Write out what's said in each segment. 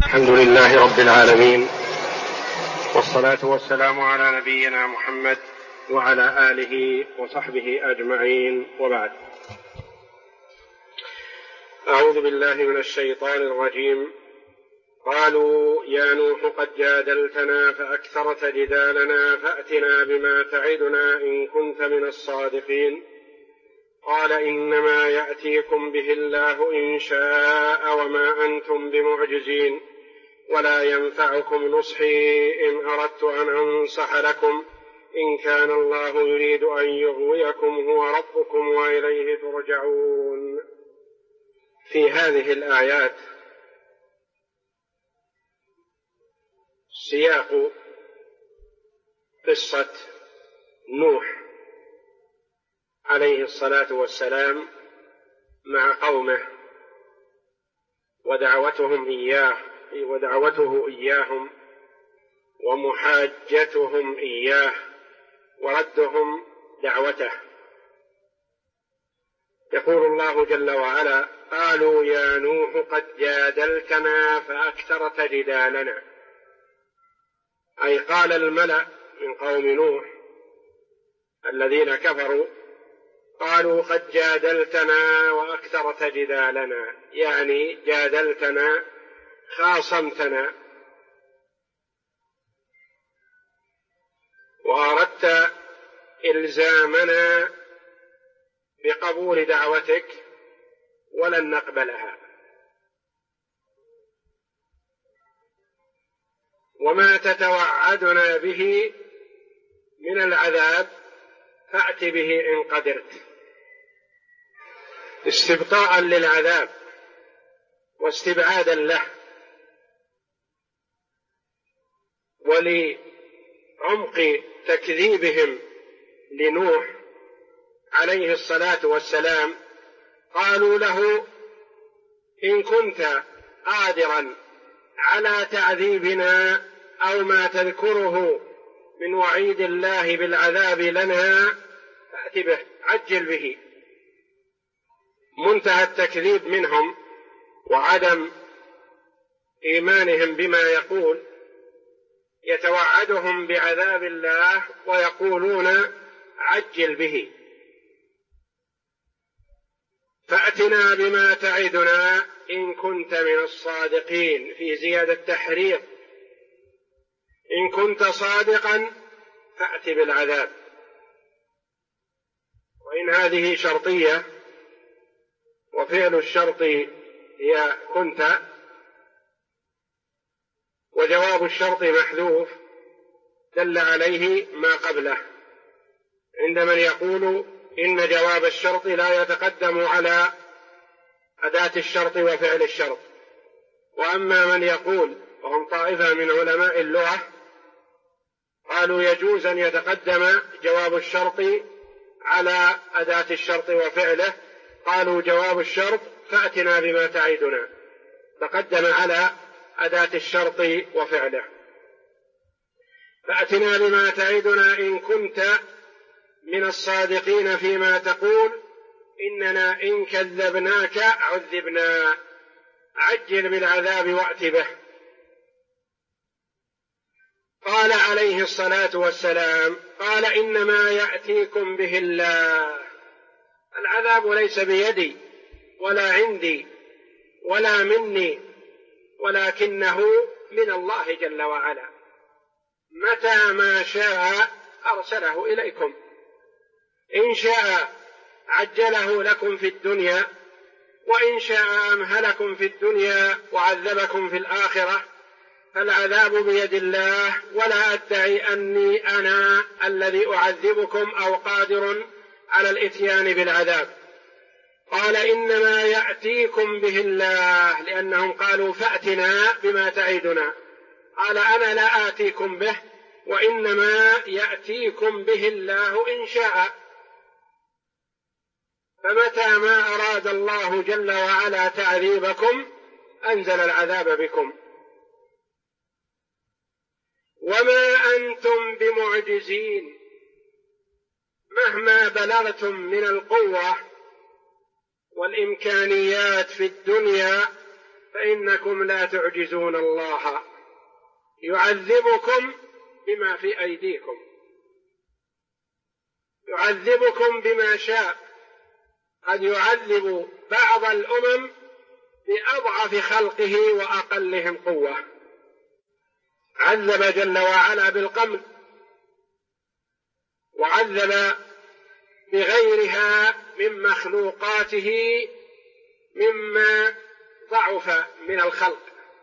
الحمد لله رب العالمين، والصلاة والسلام على نبينا محمد وعلى آله وصحبه أجمعين، وبعد. أعوذ بالله من الشيطان الرجيم. قالوا يا نوح قد جادلتنا فأكثرت جدالنا فأتنا بما تعدنا إن كنت من الصادقين. قال إنما يأتيكم به الله إن شاء وما أنتم بمعجزين، ولا ينفعكم نصحي إن أردت أن أنصح لكم إن كان الله يريد أن يغويكم هو ربكم وإليه ترجعون. في هذه الآيات سياق قصة نوح عليه الصلاة والسلام مع قومه ودعوته إياهم ومحاجتهم إياه وردهم دعوته. يقول الله جل وعلا: قالوا يا نوح قد جادلتنا فأكثرت جدالنا، أي قال الملأ من قوم نوح الذين كفروا، قالوا قد جادلتنا وأكثرت جدالنا، يعني جادلتنا، خاصمتنا، وأردت إلزامنا بقبول دعوتك ولن نقبلها، وما تتوعدنا به من العذاب فأت به إن قدرت، استبطاء للعذاب واستبعادا له، ولعمق تكذيبهم لنوح عليه الصلاة والسلام قالوا له: إن كنت قادرا على تعذيبنا أو ما تذكره من وعيد الله بالعذاب لنا فأت به، عجل به. منتهى التكذيب منهم وعدم إيمانهم بما يقول، يتوعدهم بعذاب الله ويقولون عجل به. فأتنا بما تعدنا إن كنت من الصادقين، في زيادة تحريض، إن كنت صادقا فأت بالعذاب. وإن هذه شرطية، وفعل الشرط هي كنت، وجواب الشرط محذوف دل عليه ما قبله، عند من يقول إن جواب الشرط لا يتقدم على أداة الشرط وفعل الشرط. وأما من يقول، وهم طائفة من علماء اللغة، قالوا يجوز أن يتقدم جواب الشرط على أداة الشرط وفعله، قالوا جواب الشرط فأتنا بما تعدنا تقدم على أداة الشرط وفعله. فأتنا بما تعدنا إن كنت من الصادقين فيما تقول، إننا إن كذبناك عذبنا، عجل بالعذاب وأت به. قال عليه الصلاة والسلام: قال إنما يأتيكم به الله، العذاب ليس بيدي ولا عندي ولا مني، ولكنه من الله جل وعلا، متى ما شاء أرسله إليكم، إن شاء عجله لكم في الدنيا، وإن شاء أمهلكم في الدنيا وعذبكم في الآخرة، فالعذاب بيد الله، ولا أدعي أني أنا الذي أعذبكم أو قادر على الإتيان بالعذاب. قال إنما يأتيكم به الله، لأنهم قالوا فأتنا بما تعدنا، قال أنا لا آتيكم به، وإنما يأتيكم به الله إن شاء. فمتى ما أراد الله جل وعلا تعذيبكم أنزل العذاب بكم، وما أنتم بمعجزين، مهما بلغتم من القوة والإمكانيات في الدنيا فإنكم لا تعجزون الله، يعذبكم بما في أيديكم، يعذبكم بما شاء. قد يعذب بعض الأمم بأضعف خلقه وأقلهم قوة. عذب جل وعلا بالقمل، وعذب بغيرها من مخلوقاته مما ضعف من الخلق،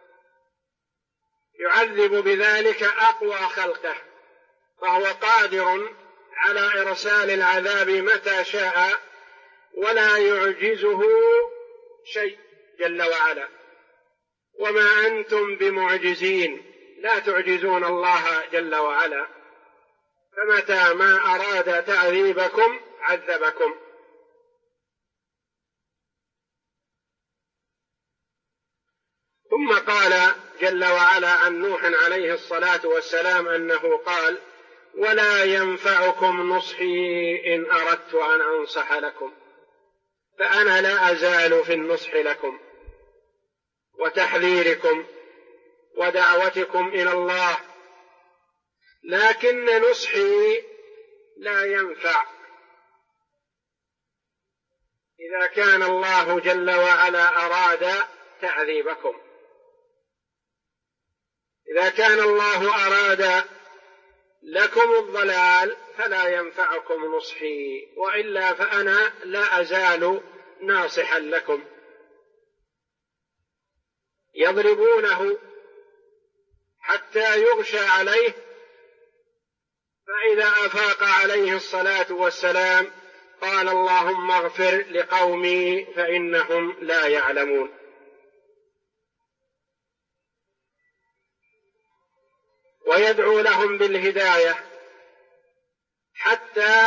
يعذب بذلك أقوى خلقه، فهو قادر على إرسال العذاب متى شاء ولا يعجزه شيء جل وعلا. وما أنتم بمعجزين، لا تعجزون الله جل وعلا، فمتى ما أراد تعذيبكم عذبكم. ثم قال جل وعلا عن نوح عليه الصلاة والسلام أنه قال: ولا ينفعكم نصحي إن أردت أن أنصح لكم. فأنا لا أزال في النصح لكم وتحذيركم ودعوتكم إلى الله، لكن نصحي لا ينفع إذا كان الله جل وعلا أراد تعذيبكم. إذا كان الله أراد لكم الضلال فلا ينفعكم نصحي، وإلا فأنا لا أزال ناصحا لكم. يضربونه حتى يغشى عليه، فإذا أفاق عليه الصلاة والسلام قال: اللهم اغفر لقومي فإنهم لا يعلمون. ويدعو لهم بالهداية حتى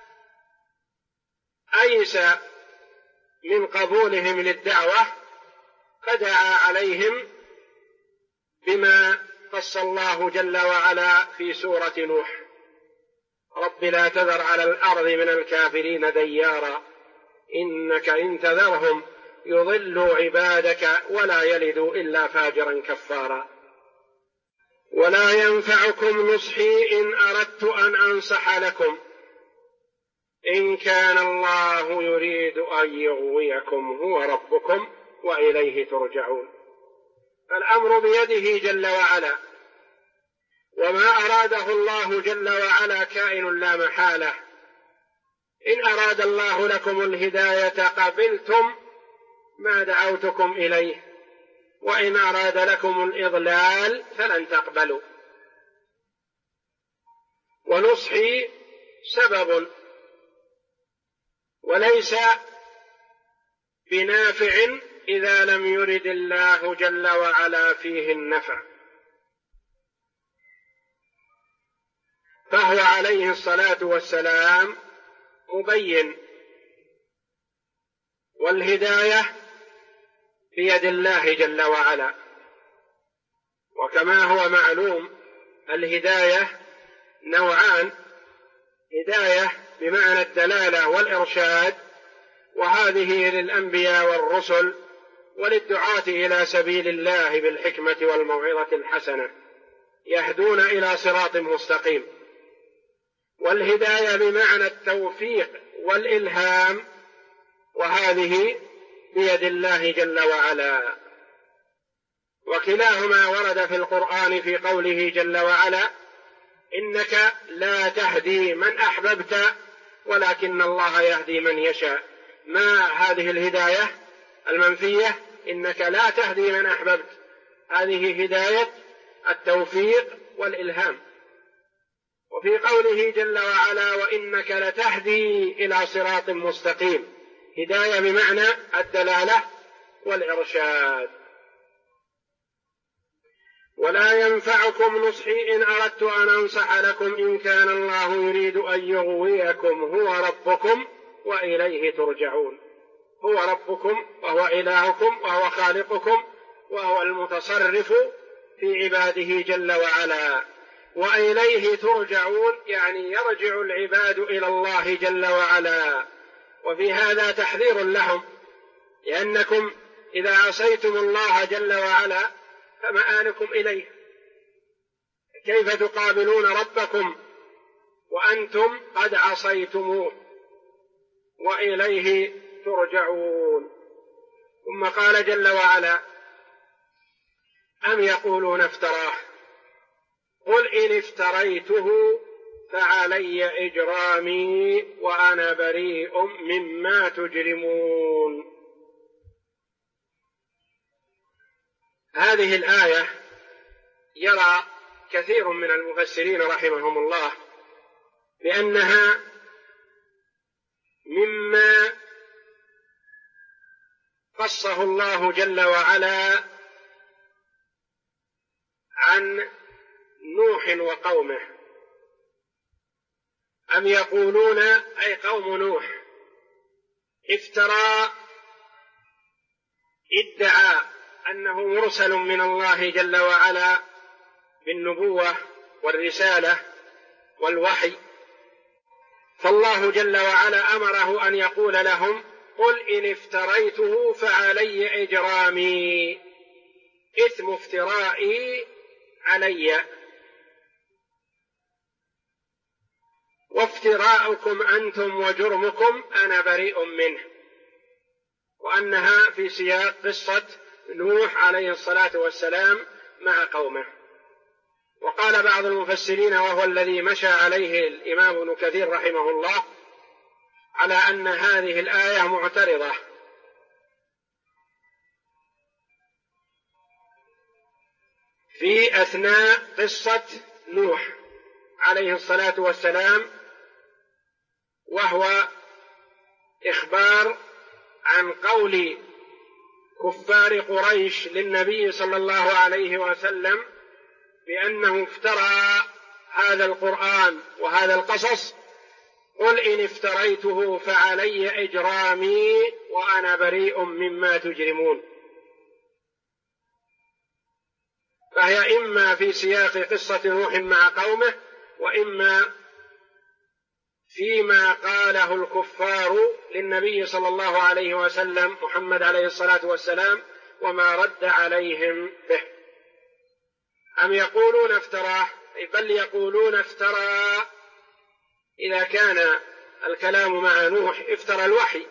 أيس من قبولهم للدعوة، فدعا عليهم بما قص الله جل وعلا في سورة نوح: رب لا تذر على الأرض من الكافرين ديارا إنك إن تذرهم يضلوا عبادك ولا يلدوا إلا فاجرا كفارا. ولا ينفعكم نصحي إن أردت أن أنصح لكم إن كان الله يريد أن يغويكم هو ربكم وإليه ترجعون. فالأمر بيده جل وعلا، وما أراده الله جل وعلا كائن لا محالة. إن أراد الله لكم الهداية قبلتم ما دعوتكم إليه، وإن أراد لكم الإضلال فلن تقبلوا. ونصحي سبب وليس بنافع إذا لم يرد الله جل وعلا فيه النفع. فهو عليه الصلاة والسلام مبين، والهداية بيد الله جل وعلا. وكما هو معلوم الهداية نوعان: هداية بمعنى الدلالة والإرشاد، وهذه للأنبياء والرسل وللدعاة إلى سبيل الله بالحكمة والموعظة الحسنة، يهدون إلى صراط مستقيم. والهداية بمعنى التوفيق والإلهام، وهذه بيد الله جل وعلا. وكلاهما ورد في القرآن في قوله جل وعلا: إنك لا تهدي من أحببت ولكن الله يهدي من يشاء. ما هذه الهداية المنفية؟ إنك لا تهدي من أحببت، هذه هداية التوفيق والإلهام. وفي قوله جل وعلا: وإنك لتهدي إلى صراط مستقيم، هداية بمعنى الدلالة والإرشاد. ولا ينفعكم نصحي إن أردت أن أنصح لكم إن كان الله يريد أن يغويكم هو ربكم وإليه ترجعون. هو ربكم وهو إلهكم وهو خالقكم وهو المتصرف في عباده جل وعلا، وإليه ترجعون يعني يرجع العباد إلى الله جل وعلا. وفي هذا تحذير لهم، لأنكم إذا عصيتم الله جل وعلا فمآلكم إليه، كيف تقابلون ربكم وأنتم قد عصيتموه وإليه ترجعون. ثم قال جل وعلا: أم يقولون افتراه قل إن افتريته فعلي إجرامي وأنا بريء مما تجرمون. هذه الآية يرى كثير من المفسرين رحمهم الله بأنها مما قصه الله جل وعلا عن نوح وقومه. أم يقولون أي قوم نوح افترى، ادعى أنه مرسل من الله جل وعلا بالنبوة والرسالة والوحي، فالله جل وعلا أمره أن يقول لهم: قل إن افتريته فعلي إجرامي، إثم افترائي علي، وافتراءكم أنتم وجرمكم أنا بريء منه. وأنها في سياق قصة نوح عليه الصلاة والسلام مع قومه. وقال بعض المفسرين، وهو الذي مشى عليه الإمام ابن كثير رحمه الله، على أن هذه الآية معترضة في أثناء قصة نوح عليه الصلاة والسلام، وهو إخبار عن قول كفار قريش للنبي صلى الله عليه وسلم بأنه افترى هذا القرآن وهذا القصص: قل إن افتريته فعلي إجرامي وأنا بريء مما تجرمون. فهي إما في سياق قصة نوح مع قومه، وإما فيما قاله الكفار للنبي صلى الله عليه وسلم محمد عليه الصلاة والسلام وما رد عليهم به. أم يقولون افتراه، بل يقولون افترى. إذا كان الكلام مع نوح افترى الوحي،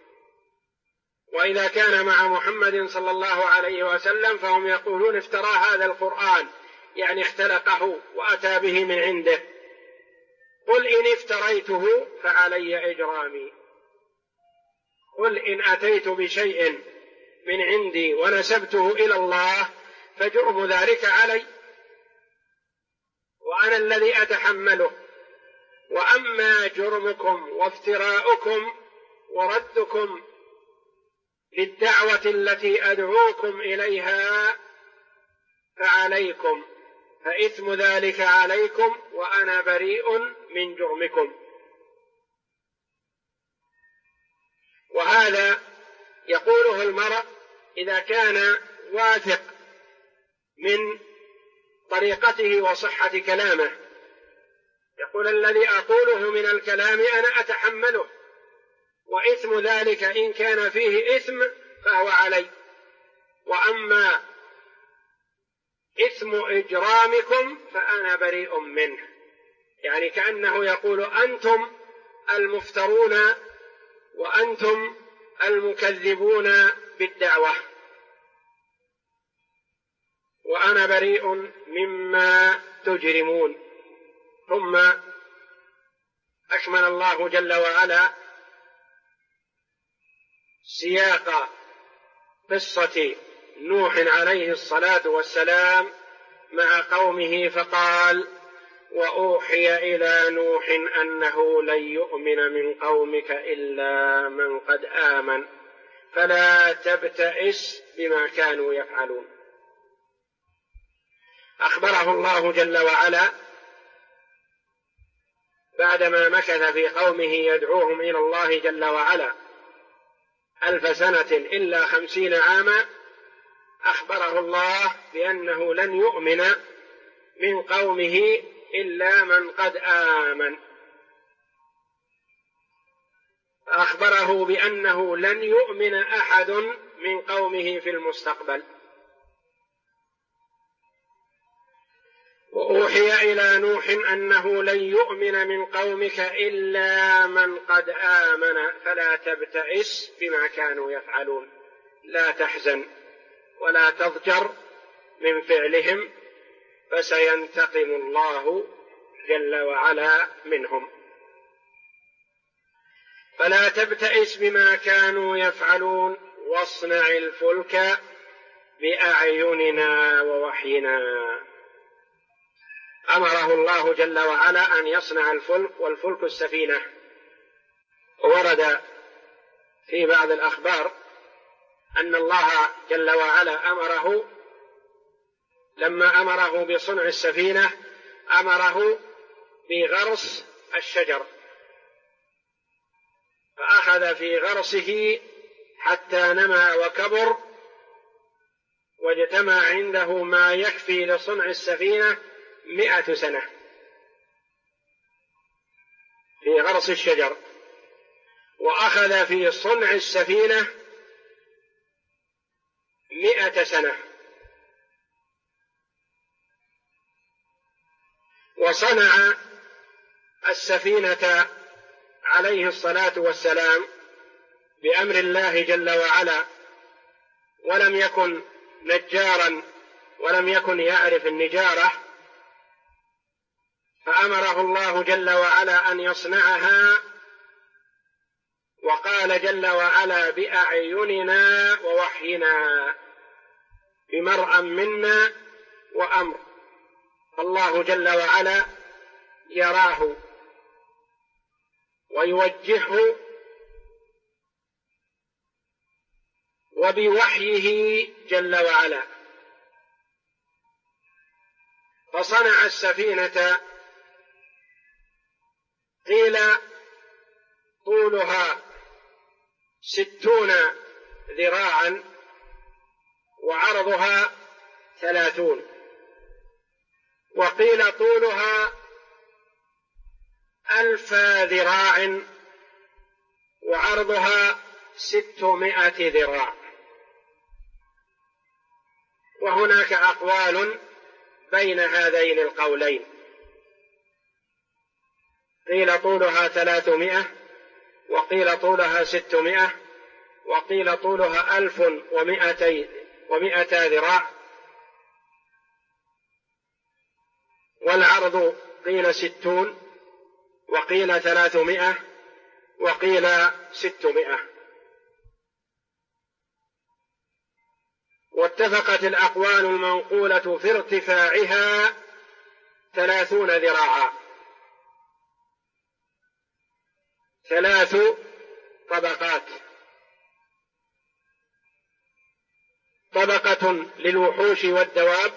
وإذا كان مع محمد صلى الله عليه وسلم فهم يقولون افترى هذا القرآن، يعني اختلقه وأتى به من عنده. قل إن افتريته فعلي إجرامي، قل إن أتيت بشيء من عندي ونسبته إلى الله فجرم ذلك علي، وأنا الذي أتحمله. وأما جرمكم وافتراؤكم وردكم للدعوة التي أدعوكم إليها فعليكم، فإثم ذلك عليكم وأنا بريء من جرمكم. وهذا يقوله المرء إذا كان واثق من طريقته وصحة كلامه، يقول: الذي أقوله من الكلام أنا أتحمله، وإثم ذلك إن كان فيه إثم فهو علي، وأما إثم إجرامكم فأنا بريء منه. يعني كأنه يقول: أنتم المفترون وأنتم المكذبون بالدعوة، وأنا بريء مما تجرمون. ثم أكمل الله جل وعلا سياق قصة نوح عليه الصلاة والسلام مع قومه فقال: وأوحي إلى نوح أنه لن يؤمن من قومك إلا من قد آمن فلا تبتئس بما كانوا يفعلون. أخبره الله جل وعلا بعدما مكث في قومه يدعوهم إلى الله جل وعلا 1000 سنة إلا 50 عاما، أخبره الله بأنه لن يؤمن من قومه إلا من قد آمن، أخبره بأنه لن يؤمن أحد من قومه في المستقبل. وأوحي إلى نوح أنه لن يؤمن من قومك إلا من قد آمن فلا تبتئس بما كانوا يفعلون، لا تحزن ولا تضجر من فعلهم، فسينتقم الله جل وعلا منهم. فلا تبتئس بما كانوا يفعلون واصنع الفلك بأعيننا ووحينا. أمره الله جل وعلا أن يصنع الفلك، والفلك السفينة. ورد في بعض الأخبار أن الله جل وعلا أمره لما أمره بصنع السفينة أمره بغرس الشجر، فأخذ في غرسه حتى نمى وكبر واجتمع عنده ما يكفي لصنع السفينة 100 سنة في غرس الشجر، وأخذ في صنع السفينة 100 سنة. وصنع السفينة عليه الصلاة والسلام بأمر الله جل وعلا، ولم يكن نجارا ولم يكن يعرف النجارة، فأمره الله جل وعلا أن يصنعها، وقال جل وعلا بأعيننا ووحينا، بمرأى منا وأمر. الله جل وعلا يراه ويوجهه وبوحيه جل وعلا. فصنع السفينة قيل طولها 60 ذراعا وعرضها 30، وقيل طولها 1000 ذراع وعرضها 600 ذراع. وهناك أقوال بين هذين القولين، قيل طولها 300 وقيل طولها 600 وقيل طولها 1200 ذراع، والعرض قيل 60 وقيل 300 وقيل 600. واتفقت الأقوال المنقولة في ارتفاعها 30 ذراعا، 3 طبقات: طبقة للوحوش والدواب،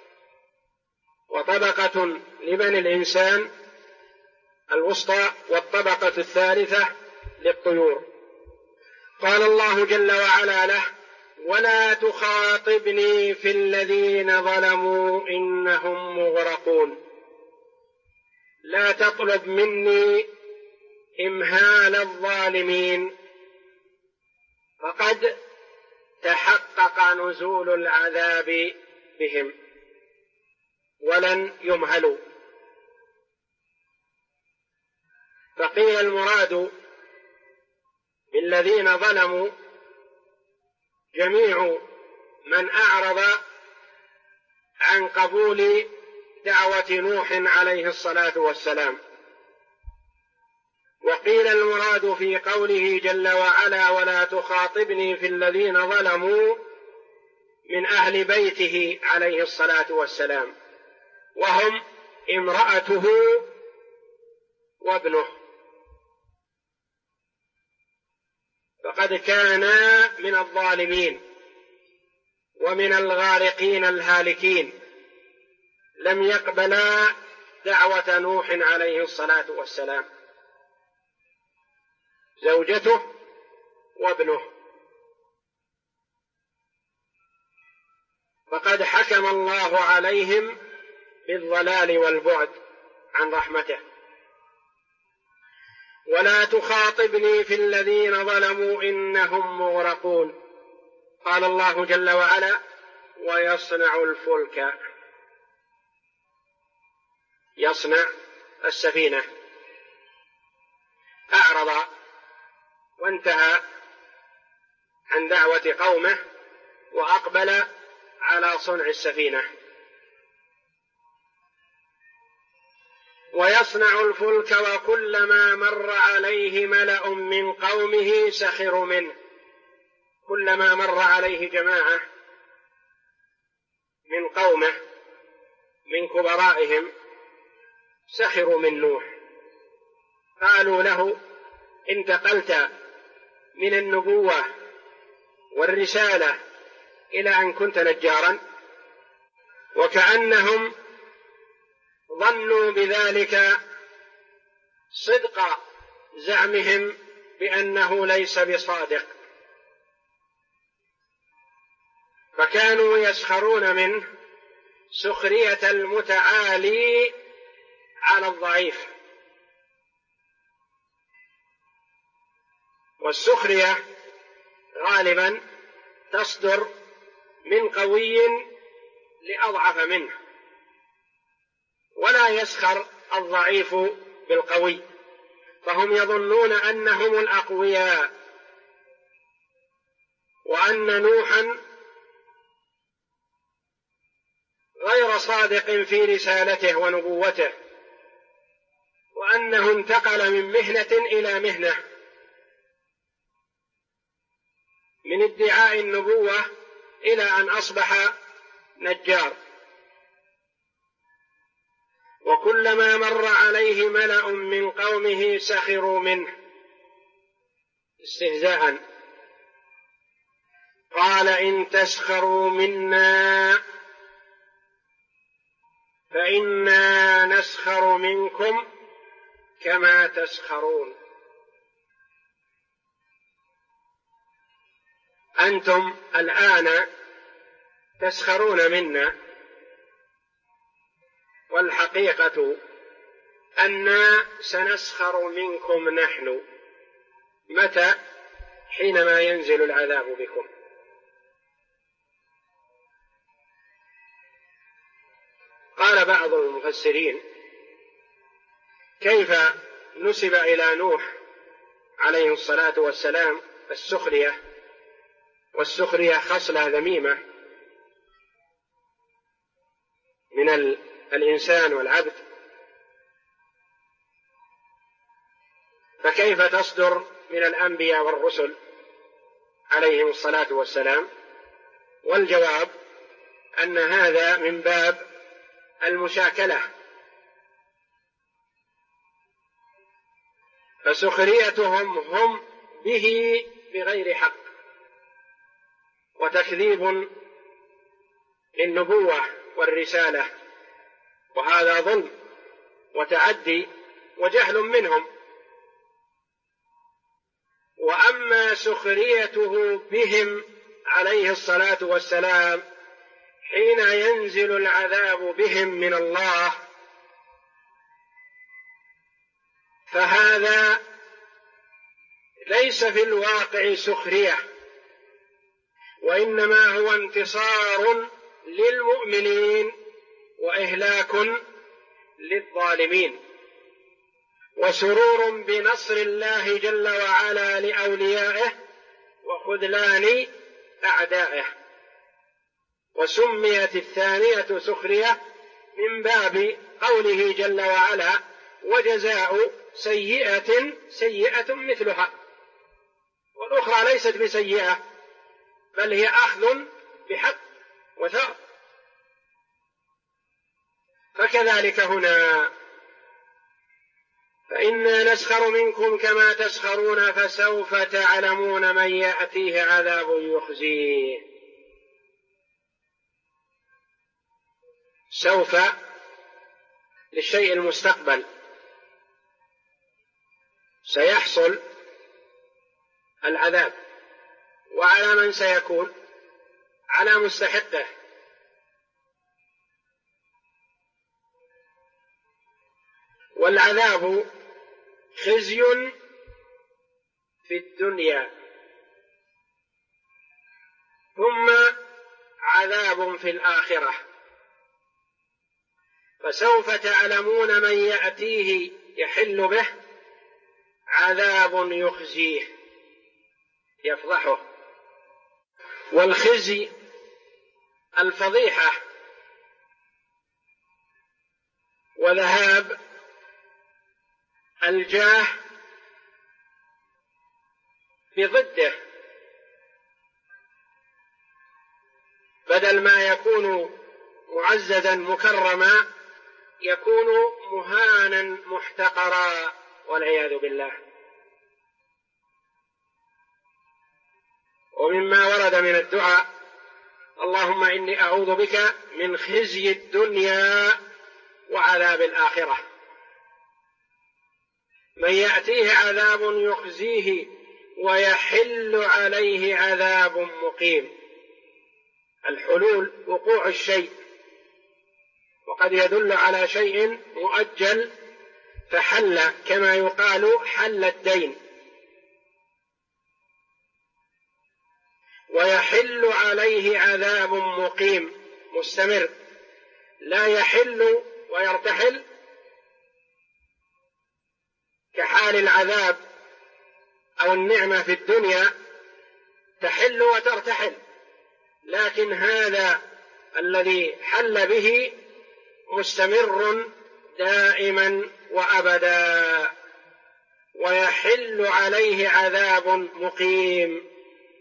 وطبقة لبني الإنسان الوسطى، والطبقة الثالثة للطيور. قال الله جل وعلا له: ولا تخاطبني في الذين ظلموا إنهم مغرقون. لا تطلب مني إمهال الظالمين، فقد تحقق نزول العذاب بهم ولن يمهلوا. فقيل المراد بالذين ظلموا جميع من أعرض عن قبول دعوة نوح عليه الصلاة والسلام. وقيل المراد في قوله جل وعلا: ولا تخاطبني في الذين ظلموا، من أهل بيته عليه الصلاة والسلام، وهم امرأته وابنه، فقد كانا من الظالمين ومن الغارقين الهالكين، لم يقبلا دعوة نوح عليه الصلاة والسلام، زوجته وابنه. فقد حكم الله عليهم بالضلال والبعد عن رحمته. ولا تخاطبني في الذين ظلموا إنهم مغرقون. قال الله جل وعلا: ويصنع الفلك. يصنع السفينة، أعرض وانتهى عن دعوة قومه وأقبل على صنع السفينة. ويصنع الفلك وكلما مر عليه ملأ من قومه سخروا منه. كلما مر عليه جماعة من قومه من كبرائهم سخروا من نوح، قالوا له: انتقلت من النبوة والرسالة إلى أن كنت نجارا. وكأنهم ظنوا بذلك صدق زعمهم بأنه ليس بصادق، فكانوا يسخرون منه سخرية المتعالي على الضعيف. والسخرية غالبا تصدر من قوي لأضعف منه، ولا يسخر الضعيف بالقوي، فهم يظنون أنهم الأقوياء، وأن نوحا غير صادق في رسالته ونبوته، وأنه انتقل من مهنة إلى مهنة، من ادعاء النبوة إلى أن أصبح نجار. وكلما مر عليه ملأ من قومه سخروا منه استهزاء. قال: إن تسخروا منا فإنا نسخر منكم كما تسخرون. أنتم الآن تسخرون منا، والحقيقة أننا سنسخر منكم نحن. متى؟ حينما ينزل العذاب بكم. قال بعض المفسرين: كيف نسب إلى نوح عليه الصلاة والسلام السخرية، والسخرية خصلة ذميمة من الإنسان والعبد، فكيف تصدر من الأنبياء والرسل عليهم الصلاة والسلام؟ والجواب أن هذا من باب المشاكلة، فسخريتهم هم به بغير حق، وتكذيب للنبوة والرسالة، وهذا ظلم وتعدي وجهل منهم. وأما سخريته بهم عليه الصلاة والسلام حين ينزل العذاب بهم من الله، فهذا ليس في الواقع سخرية، وإنما هو انتصار للمؤمنين وإهلاك للظالمين، وسرور بنصر الله جل وعلا لأوليائه وخذلان أعدائه. وسميت الثانية سخرية من باب قوله جل وعلا: وجزاء سيئة سيئة مثلها. والأخرى ليست بسيئة، بل هي أخذ بحق وثار. فكذلك هنا: فإنا نسخر منكم كما تسخرون فسوف تعلمون من يأتيه عذاب يخزيه. سوف للشيء المستقبل، سيحصل العذاب، وعلى من سيكون؟ على مستحقه. والعذاب خزي في الدنيا ثم عذاب في الآخرة. فسوف تعلمون من يأتيه يحل به عذاب يخزيه يفضحه. والخزي الفضيحة وذهاب الجاه بضده، بدل ما يكون معززا مكرما يكون مهانا محتقرا والعياذ بالله. ومما ورد من الدعاء: اللهم إني أعوذ بك من خزي الدنيا وعذاب الآخرة. من يأتيه عذاب يخزيه ويحل عليه عذاب مقيم. الحلول وقوع الشيء، وقد يدل على شيء مؤجل فحل، كما يقال حل الدين. ويحل عليه عذاب مقيم مستمر، لا يحل ويرتحل كحال العذاب أو النعمة في الدنيا تحل وترتحل، لكن هذا الذي حل به مستمر دائما وأبدا. ويحل عليه عذاب مقيم.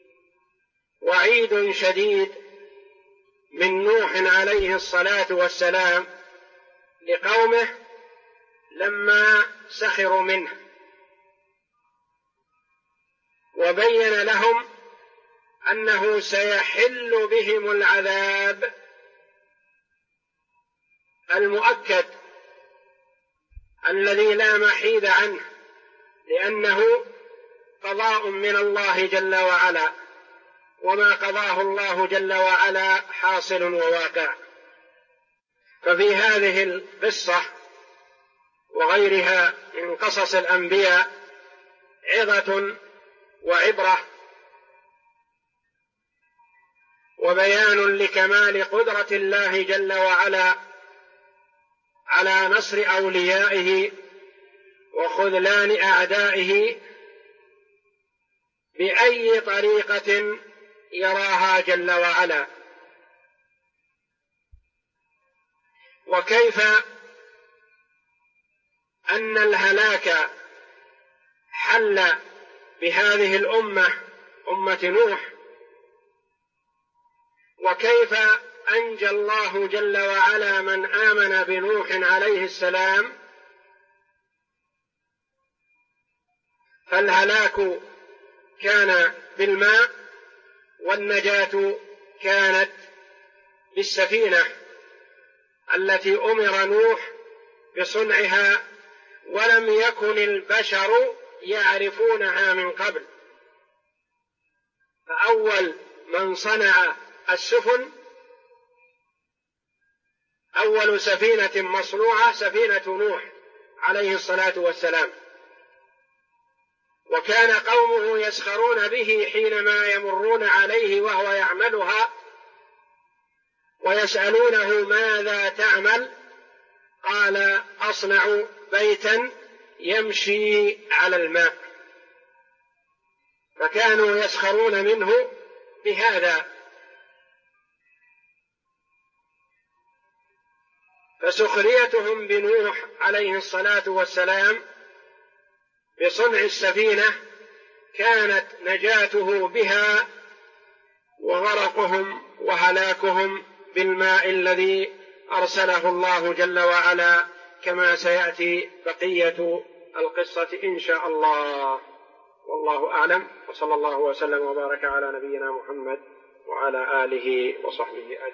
وعيد شديد من نوح عليه الصلاة والسلام لقومه لما سخروا منه، وبين لهم أنه سيحل بهم العذاب المؤكد الذي لا محيد عنه، لأنه قضاء من الله جل وعلا، وما قضاه الله جل وعلا حاصل وواقع. ففي هذه القصة وغيرها من قصص الأنبياء عظة وعبرة، وبيان لكمال قدرة الله جل وعلا على نصر أوليائه وخذلان أعدائه بأي طريقة يراها جل وعلا. وكيف أن الهلاك حل بهذه الأمة، أمة نوح، وكيف أنجى الله جل وعلا من آمن بنوح عليه السلام. فالهلاك كان بالماء، والنجاة كانت بالسفينة التي أمر نوح بصنعها، ولم يكن البشر يعرفونها من قبل. فأول من صنع السفن، أول سفينة مصنوعة سفينة نوح عليه الصلاة والسلام. وكان قومه يسخرون به حينما يمرون عليه وهو يعملها، ويسألونه ماذا تعمل؟ قال أصنع بيتا يمشي على الماء. فكانوا يسخرون منه بهذا. فسخريتهم بنوح عليه الصلاة والسلام بصنع السفينة كانت نجاته بها، وغرقهم وهلاكهم بالماء الذي أرسله الله جل وعلا، كما سيأتي بقية القصة إن شاء الله. والله أعلم، وصلى الله وسلم وبارك على نبينا محمد وعلى آله وصحبه أجمعين.